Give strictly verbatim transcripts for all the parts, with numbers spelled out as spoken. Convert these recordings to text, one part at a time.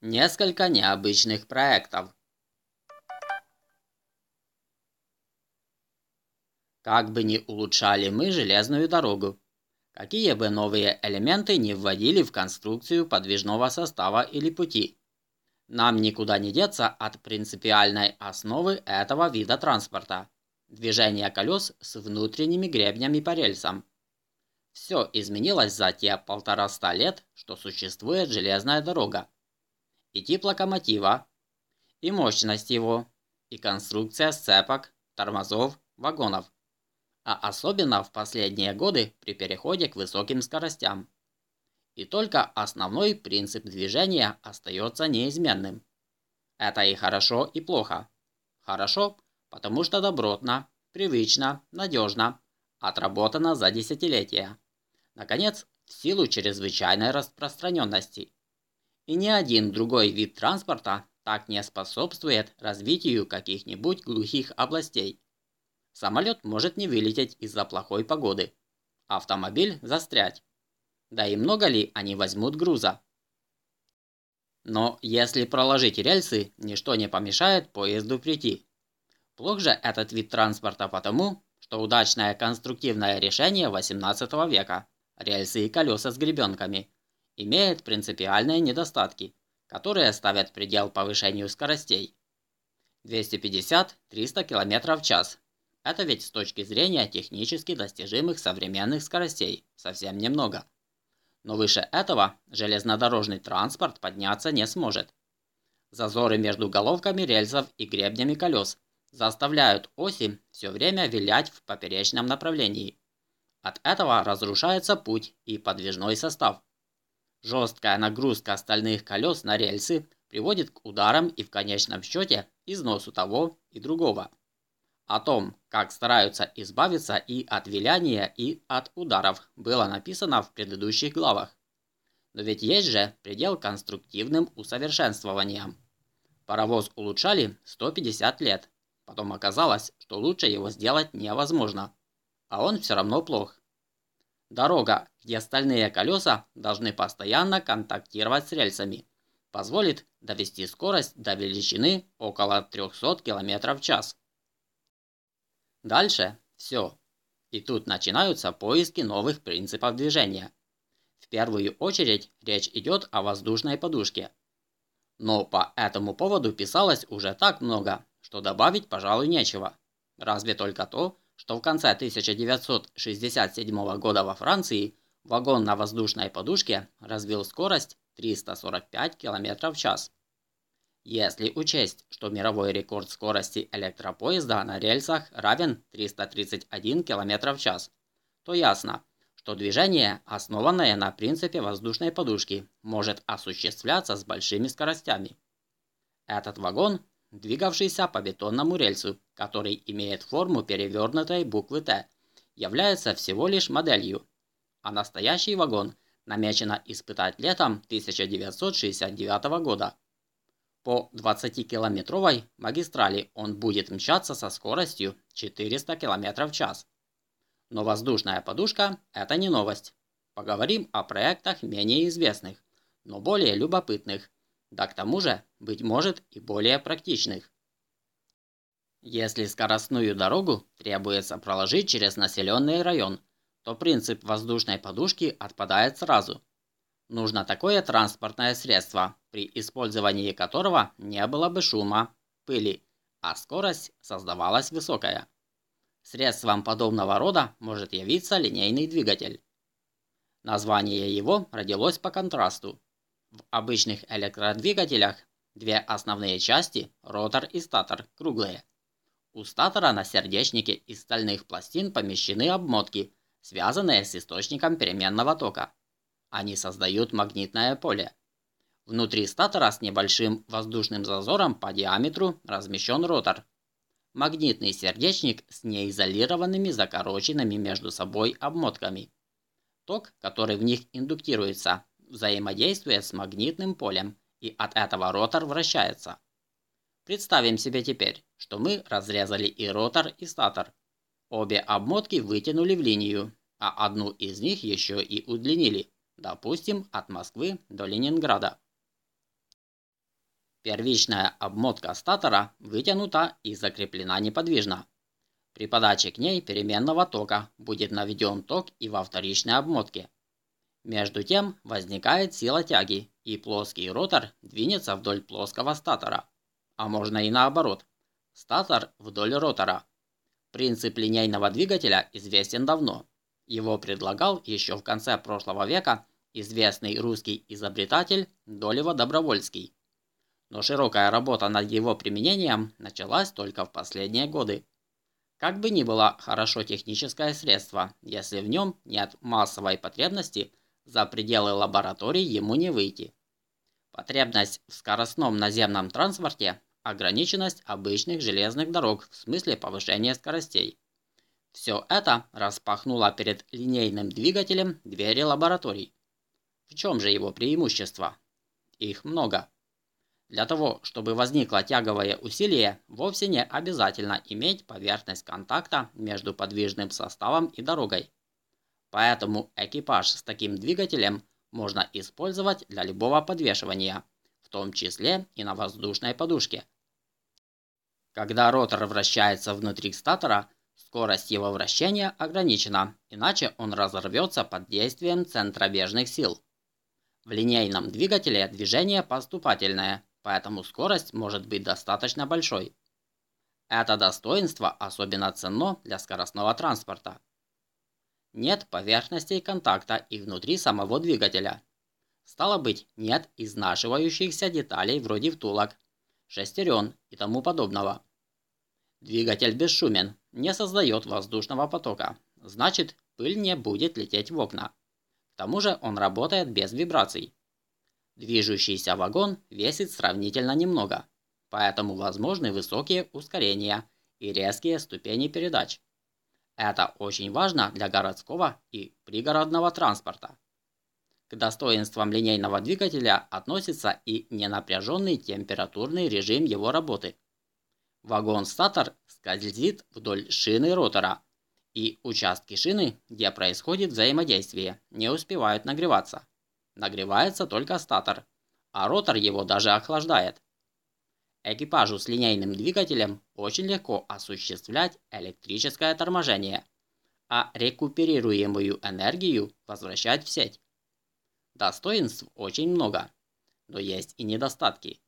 Несколько необычных проектов. Как бы ни улучшали мы железную дорогу, какие бы новые элементы ни вводили в конструкцию подвижного состава или пути, нам никуда не деться от принципиальной основы этого вида транспорта – движения колес с внутренними гребнями по рельсам. Все изменилось за те полтораста лет, что существует железная дорога. И тип локомотива, и мощность его, и конструкция сцепок, тормозов, вагонов. А особенно в последние годы при переходе к высоким скоростям. И только основной принцип движения остается неизменным. Это и хорошо, и плохо. Хорошо, потому что добротно, привычно, надежно, отработано за десятилетия. Наконец, в силу чрезвычайной распространенности. И ни один другой вид транспорта так не способствует развитию каких-нибудь глухих областей. Самолет может не вылететь из-за плохой погоды. Автомобиль застрять. Да и много ли они возьмут груза? Но если проложить рельсы, ничто не помешает поезду прийти. Плох же этот вид транспорта потому, что удачное конструктивное решение восемнадцатого века, рельсы и колеса с гребенками, имеет принципиальные недостатки, которые ставят предел повышению скоростей. двести пятьдесят - триста км в час. Это ведь с точки зрения технически достижимых современных скоростей совсем немного. Но выше этого железнодорожный транспорт подняться не сможет. Зазоры между головками рельсов и гребнями колес заставляют оси все время вилять в поперечном направлении. От этого разрушается путь и подвижной состав. Жесткая нагрузка стальных колес на рельсы приводит к ударам и в конечном счете износу того и другого. О том, как стараются избавиться и от виляния, и от ударов, было написано в предыдущих главах. Но ведь есть же предел конструктивным усовершенствованиям. Паровоз улучшали сто пятьдесят лет, потом оказалось, что лучше его сделать невозможно, а он все равно плох. Дорога, где стальные колеса должны постоянно контактировать с рельсами, позволит довести скорость до величины около триста км в час. Дальше все. И тут начинаются поиски новых принципов движения. В первую очередь речь идет о воздушной подушке. Но по этому поводу писалось уже так много, что добавить, пожалуй, нечего. Разве только то, что в конце тысяча девятьсот шестьдесят седьмого года во Франции вагон на воздушной подушке развил скорость триста сорок пять км в час. Если учесть, что мировой рекорд скорости электропоезда на рельсах равен триста тридцать один км в час, то ясно, что движение, основанное на принципе воздушной подушки, может осуществляться с большими скоростями. Этот вагон, двигавшийся по бетонному рельсу, который имеет форму перевернутой буквы Т, является всего лишь моделью, а настоящий вагон намечено испытать летом тысяча девятьсот шестьдесят девятого года. По двадцатикилометровой магистрали он будет мчаться со скоростью четыреста км в час. Но воздушная подушка – это не новость. Поговорим о проектах менее известных, но более любопытных, да к тому же, быть может, и более практичных. Если скоростную дорогу требуется проложить через населенный район, то принцип воздушной подушки отпадает сразу. Нужно такое транспортное средство, при использовании которого не было бы шума, пыли, а скорость создавалась высокая. Средством подобного рода может явиться линейный двигатель. Название его родилось по контрасту. В обычных электродвигателях две основные части, ротор и статор, круглые. У статора на сердечнике из стальных пластин помещены обмотки, связанные с источником переменного тока. Они создают магнитное поле. Внутри статора с небольшим воздушным зазором по диаметру размещен ротор. Магнитный сердечник с неизолированными закороченными между собой обмотками. Ток, который в них индуктируется, взаимодействует с магнитным полем, и от этого ротор вращается. Представим себе теперь, что мы разрезали и ротор, и статор. Обе обмотки вытянули в линию, а одну из них еще и удлинили. Допустим, от Москвы до Ленинграда. Первичная обмотка статора вытянута и закреплена неподвижно. При подаче к ней переменного тока будет наведен ток и во вторичной обмотке. Между тем возникает сила тяги, и плоский ротор двинется вдоль плоского статора. А можно и наоборот. Статор вдоль ротора. Принцип линейного двигателя известен давно. Его предлагал еще в конце прошлого века известный русский изобретатель Долево-Добровольский. Но широкая работа над его применением началась только в последние годы. Как бы ни было хорошо техническое средство, если в нем нет массовой потребности, за пределы лабораторий ему не выйти. Потребность в скоростном наземном транспорте – ограниченность обычных железных дорог в смысле повышения скоростей. Все это распахнуло перед линейным двигателем двери лабораторий. В чем же его преимущество? Их много. Для того, чтобы возникло тяговое усилие, вовсе не обязательно иметь поверхность контакта между подвижным составом и дорогой. Поэтому экипаж с таким двигателем можно использовать для любого подвешивания, в том числе и на воздушной подушке. Когда ротор вращается внутри статора, скорость его вращения ограничена, иначе он разорвется под действием центробежных сил. В линейном двигателе движение поступательное, поэтому скорость может быть достаточно большой. Это достоинство особенно ценно для скоростного транспорта. Нет поверхностей контакта и внутри самого двигателя. Стало быть, нет изнашивающихся деталей вроде втулок, шестерен и тому подобного. Двигатель бесшумен, не создает воздушного потока, значит, пыль не будет лететь в окна. К тому же он работает без вибраций. Движущийся вагон весит сравнительно немного, поэтому возможны высокие ускорения и резкие ступени передач. Это очень важно для городского и пригородного транспорта. К достоинствам линейного двигателя относится и ненапряженный температурный режим его работы. Вагон-статор скользит вдоль шины ротора, и участки шины, где происходит взаимодействие, не успевают нагреваться. Нагревается только статор, а ротор его даже охлаждает. Экипажу с линейным двигателем очень легко осуществлять электрическое торможение, а рекуперируемую энергию возвращать в сеть. Достоинств очень много, но есть и недостатки.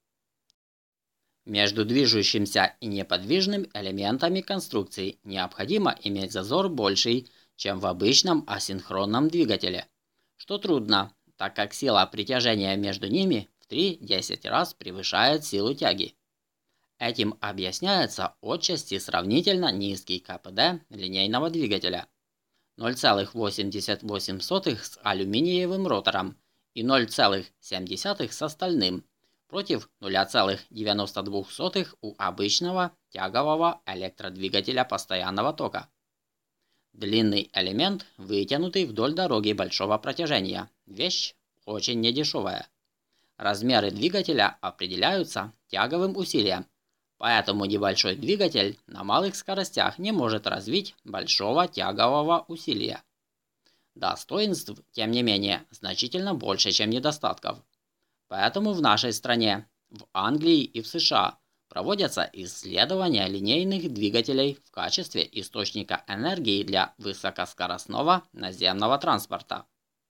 Между движущимся и неподвижным элементами конструкции необходимо иметь зазор больший, чем в обычном асинхронном двигателе, что трудно, так как сила притяжения между ними в три-десять раз превышает силу тяги. Этим объясняется отчасти сравнительно низкий КПД линейного двигателя ноль целых восемьдесят восемь сотых с алюминиевым ротором и ноль целых семь десятых с остальным, против ноль целых девяносто два сотых у обычного тягового электродвигателя постоянного тока. Длинный элемент, вытянутый вдоль дороги большого протяжения, вещь очень недешевая. Размеры двигателя определяются тяговым усилием, поэтому небольшой двигатель на малых скоростях не может развить большого тягового усилия. Достоинств, тем не менее, значительно больше, чем недостатков. Поэтому в нашей стране, в Англии и в США проводятся исследования линейных двигателей в качестве источника энергии для высокоскоростного наземного транспорта.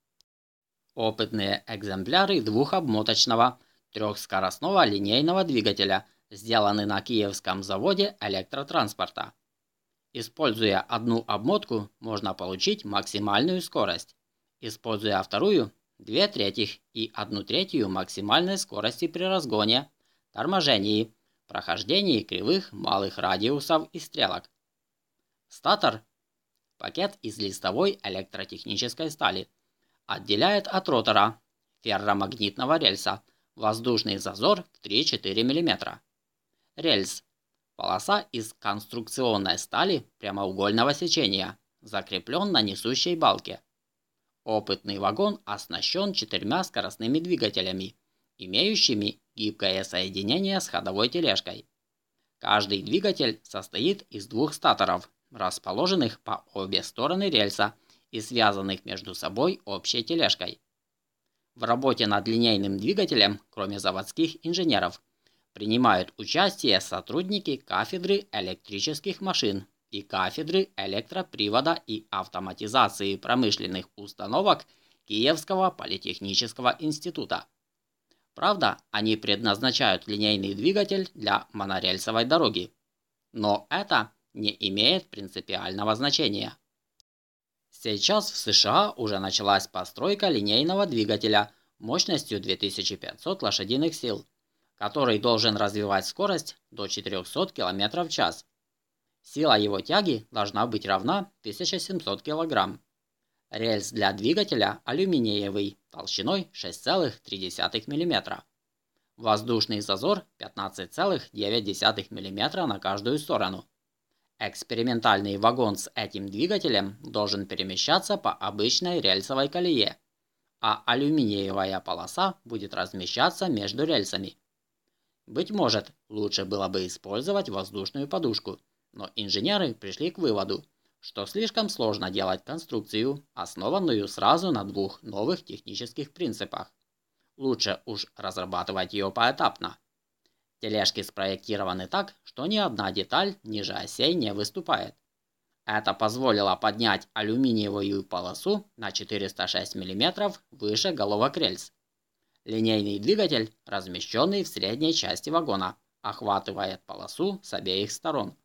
Опытные экземпляры двухобмоточного трехскоростного линейного двигателя сделаны на Киевском заводе электротранспорта. Используя одну обмотку, можно получить максимальную скорость. Используя вторую, две трети и одну третью максимальной скорости при разгоне, торможении, прохождении кривых малых радиусов и стрелок. Статор – пакет из листовой электротехнической стали. Отделяет от ротора ферромагнитного рельса воздушный зазор в три-четыре мм. Рельс – полоса из конструкционной стали прямоугольного сечения, закреплен на несущей балке. Опытный вагон оснащен четырьмя скоростными двигателями, имеющими гибкое соединение с ходовой тележкой. Каждый двигатель состоит из двух статоров, расположенных по обе стороны рельса и связанных между собой общей тележкой. В работе над линейным двигателем, кроме заводских инженеров, принимают участие сотрудники кафедры электрических машин и кафедры электропривода и автоматизации промышленных установок Киевского политехнического института. Правда, они предназначают линейный двигатель для монорельсовой дороги, но это не имеет принципиального значения. Сейчас в США уже началась постройка линейного двигателя мощностью две тысячи пятьсот лошадиных сил, который должен развивать скорость до четырёхсот километров в час. Сила его тяги должна быть равна тысяче семьсот килограмм. Рельс для двигателя алюминиевый, толщиной шесть целых три десятых миллиметра. Воздушный зазор пятнадцать целых девять десятых миллиметра на каждую сторону. Экспериментальный вагон с этим двигателем должен перемещаться по обычной рельсовой колее, а алюминиевая полоса будет размещаться между рельсами. Быть может, лучше было бы использовать воздушную подушку, но инженеры пришли к выводу, что слишком сложно делать конструкцию, основанную сразу на двух новых технических принципах. Лучше уж разрабатывать ее поэтапно. Тележки спроектированы так, что ни одна деталь ниже осей не выступает. Это позволило поднять алюминиевую полосу на четыреста шесть миллиметров выше головок рельс. Линейный двигатель, размещенный в средней части вагона, охватывает полосу с обеих сторон.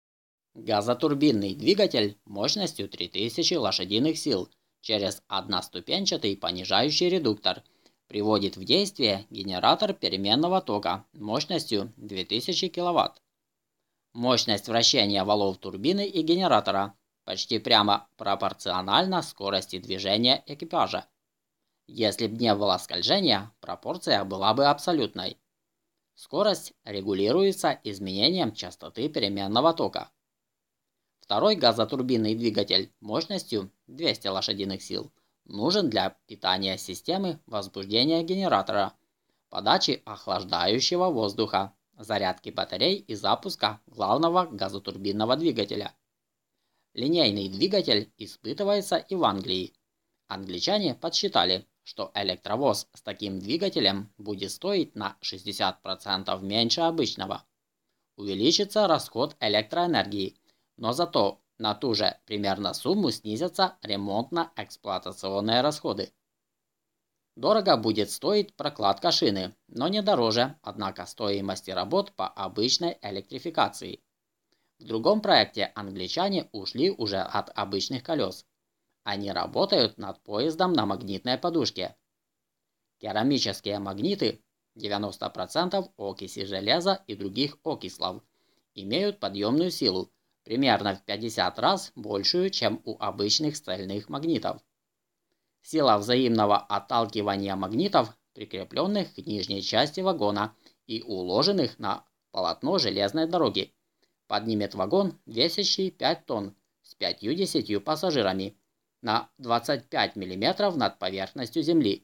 Газотурбинный двигатель мощностью три тысячи лошадиных сил через одноступенчатый понижающий редуктор приводит в действие генератор переменного тока мощностью две тысячи киловатт. Мощность вращения валов турбины и генератора почти прямо пропорциональна скорости движения экипажа. Если бы не было скольжения, пропорция была бы абсолютной. Скорость регулируется изменением частоты переменного тока. Второй газотурбинный двигатель мощностью двести лошадиных сил нужен для питания системы возбуждения генератора, подачи охлаждающего воздуха, зарядки батарей и запуска главного газотурбинного двигателя. Линейный двигатель испытывается и в Англии. Англичане подсчитали, что электровоз с таким двигателем будет стоить на шестьдесят процентов меньше обычного. Увеличится расход электроэнергии, но зато на ту же примерно сумму снизятся ремонтно-эксплуатационные расходы. Дорого будет стоить прокладка шины, но не дороже, однако, стоимости работ по обычной электрификации. В другом проекте англичане ушли уже от обычных колес. Они работают над поездом на магнитной подушке. Керамические магниты, девяносто процентов окиси железа и других окислов, имеют подъемную силу, примерно в пятьдесят раз большую, чем у обычных стальных магнитов. Сила взаимного отталкивания магнитов, прикрепленных к нижней части вагона и уложенных на полотно железной дороги, поднимет вагон, весящий пять тонн, с пятьюдесятью пассажирами, на двадцать пять миллиметров над поверхностью земли.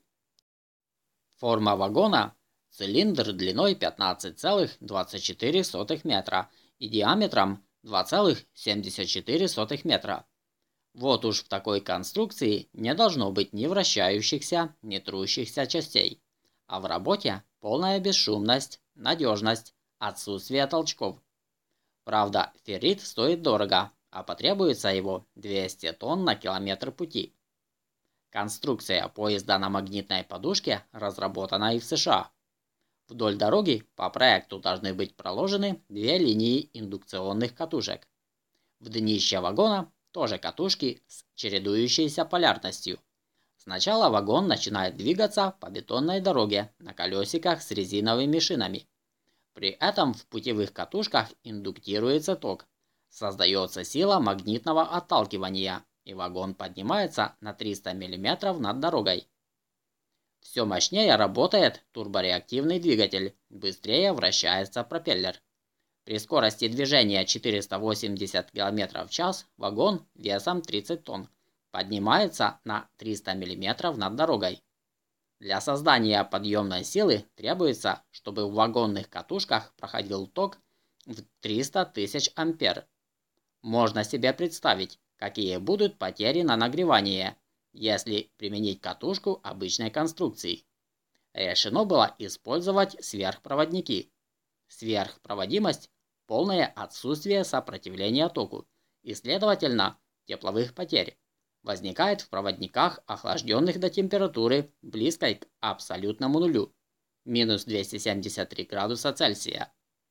Форма вагона – цилиндр длиной пятнадцать целых двадцать четыре сотых метра и диаметром два целых семьдесят четыре сотых метра. Вот уж в такой конструкции не должно быть ни вращающихся, ни трущихся частей, а в работе полная бесшумность, надежность, отсутствие толчков. Правда, феррит стоит дорого, а потребуется его двести тонн на километр пути. Конструкция поезда на магнитной подушке разработана и в США. Вдоль дороги по проекту должны быть проложены две линии индукционных катушек. В днище вагона тоже катушки с чередующейся полярностью. Сначала вагон начинает двигаться по бетонной дороге на колесиках с резиновыми шинами. При этом в путевых катушках индуктируется ток. Создается сила магнитного отталкивания, и вагон поднимается на триста миллиметров над дорогой. Все мощнее работает турбореактивный двигатель, быстрее вращается пропеллер. При скорости движения четыреста восемьдесят километров в час вагон весом тридцать тонн поднимается на триста миллиметров над дорогой. Для создания подъемной силы требуется, чтобы в вагонных катушках проходил ток в триста тысяч ампер. Можно себе представить, какие будут потери на нагревание, если применить катушку обычной конструкции. Решено было использовать сверхпроводники. Сверхпроводимость – полное отсутствие сопротивления току и, следовательно, тепловых потерь. Возникает в проводниках, охлажденных до температуры, близкой к абсолютному нулю, минус двести семьдесят три градуса Цельсия.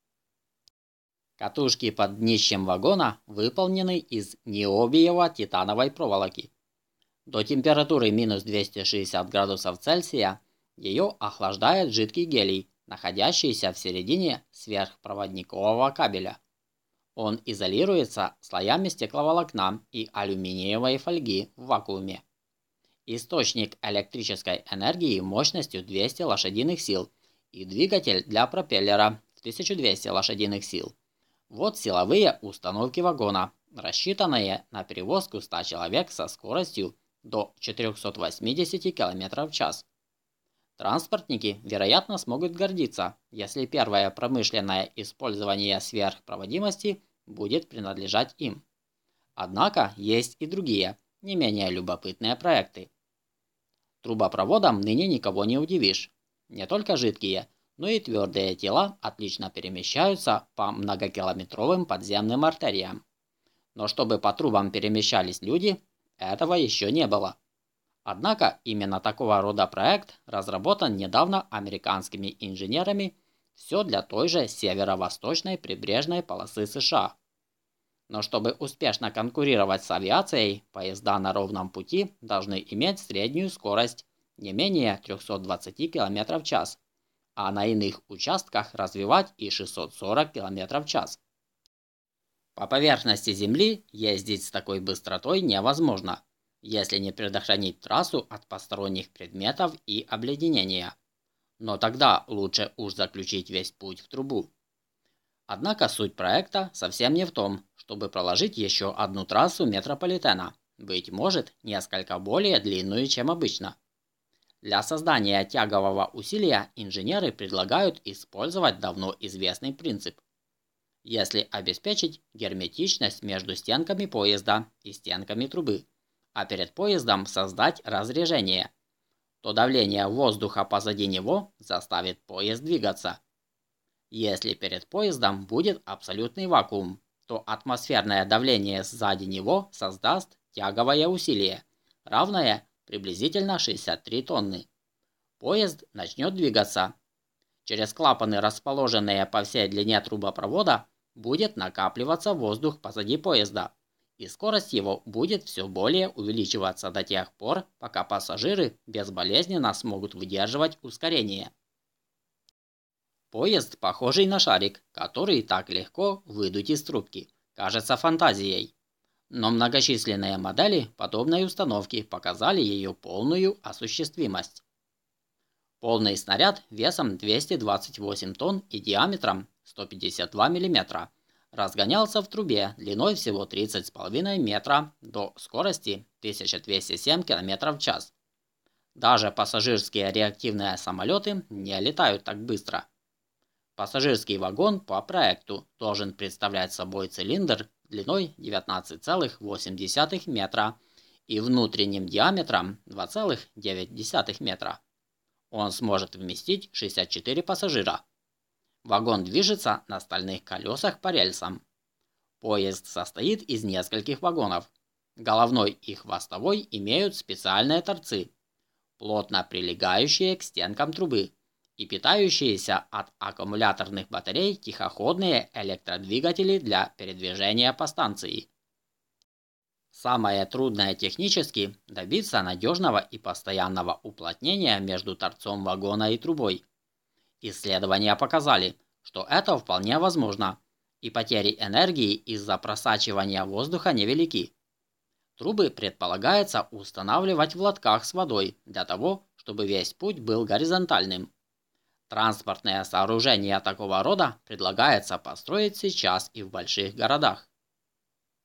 Катушки под днищем вагона выполнены из ниобиево-титановой проволоки. До температуры минус двести шестьдесят градусов Цельсия ее охлаждает жидкий гелий, находящийся в середине сверхпроводникового кабеля. Он изолируется слоями стекловолокна и алюминиевой фольги в вакууме. Источник электрической энергии мощностью двести лошадиных сил и двигатель для пропеллера в тысяча двести лошадиных сил. Вот силовые установки вагона, рассчитанные на перевозку ста человек со скоростью до четырёхсот восьмидесяти километров в час. Транспортники, вероятно, смогут гордиться, если первое промышленное использование сверхпроводимости будет принадлежать им. Однако есть и другие, не менее любопытные проекты. Трубопроводом ныне никого не удивишь. Не только жидкие, но и твердые тела отлично перемещаются по многокилометровым подземным артериям. Но чтобы по трубам перемещались люди, этого еще не было. Однако именно такого рода проект разработан недавно американскими инженерами, все для той же северо-восточной прибрежной полосы США. Но чтобы успешно конкурировать с авиацией, поезда на ровном пути должны иметь среднюю скорость не менее трёхсот двадцати километров в час, а на иных участках развивать и шестьсот сорок километров в час. По поверхности Земли ездить с такой быстротой невозможно, если не предохранить трассу от посторонних предметов и обледенения. Но тогда лучше уж заключить весь путь в трубу. Однако суть проекта совсем не в том, чтобы проложить еще одну трассу метрополитена, быть может, несколько более длинную, чем обычно. Для создания тягового усилия инженеры предлагают использовать давно известный принцип. Если обеспечить герметичность между стенками поезда и стенками трубы, а перед поездом создать разрежение, то давление воздуха позади него заставит поезд двигаться. Если перед поездом будет абсолютный вакуум, то атмосферное давление сзади него создаст тяговое усилие, равное приблизительно шестьдесят три тонны. Поезд начнет двигаться. Через клапаны, расположенные по всей длине трубопровода, будет накапливаться воздух позади поезда, и скорость его будет все более увеличиваться до тех пор, пока пассажиры безболезненно смогут выдерживать ускорение. Поезд, похожий на шарик, который так легко выдуть из трубки, кажется фантазией. Но многочисленные модели подобной установки показали ее полную осуществимость. Полный снаряд весом двести двадцать восемь тонн и диаметром сто пятьдесят два миллиметра разгонялся в трубе длиной всего тридцать с половиной метра до скорости тысяча двести семь километров в час. Даже пассажирские реактивные самолеты не летают так быстро. Пассажирский вагон по проекту должен представлять собой цилиндр длиной девятнадцать целых восемь десятых метра и внутренним диаметром два целых девять десятых метра. Он сможет вместить шестьдесят четыре пассажира. Вагон движется на стальных колесах по рельсам. Поезд состоит из нескольких вагонов. Головной и хвостовой имеют специальные торцы, плотно прилегающие к стенкам трубы и питающиеся от аккумуляторных батарей тихоходные электродвигатели для передвижения по станции. Самое трудное технически – добиться надежного и постоянного уплотнения между торцом вагона и трубой. Исследования показали, что это вполне возможно, и потери энергии из-за просачивания воздуха невелики. Трубы предполагается устанавливать в лотках с водой для того, чтобы весь путь был горизонтальным. Транспортные сооружения такого рода предлагается построить сейчас и в больших городах.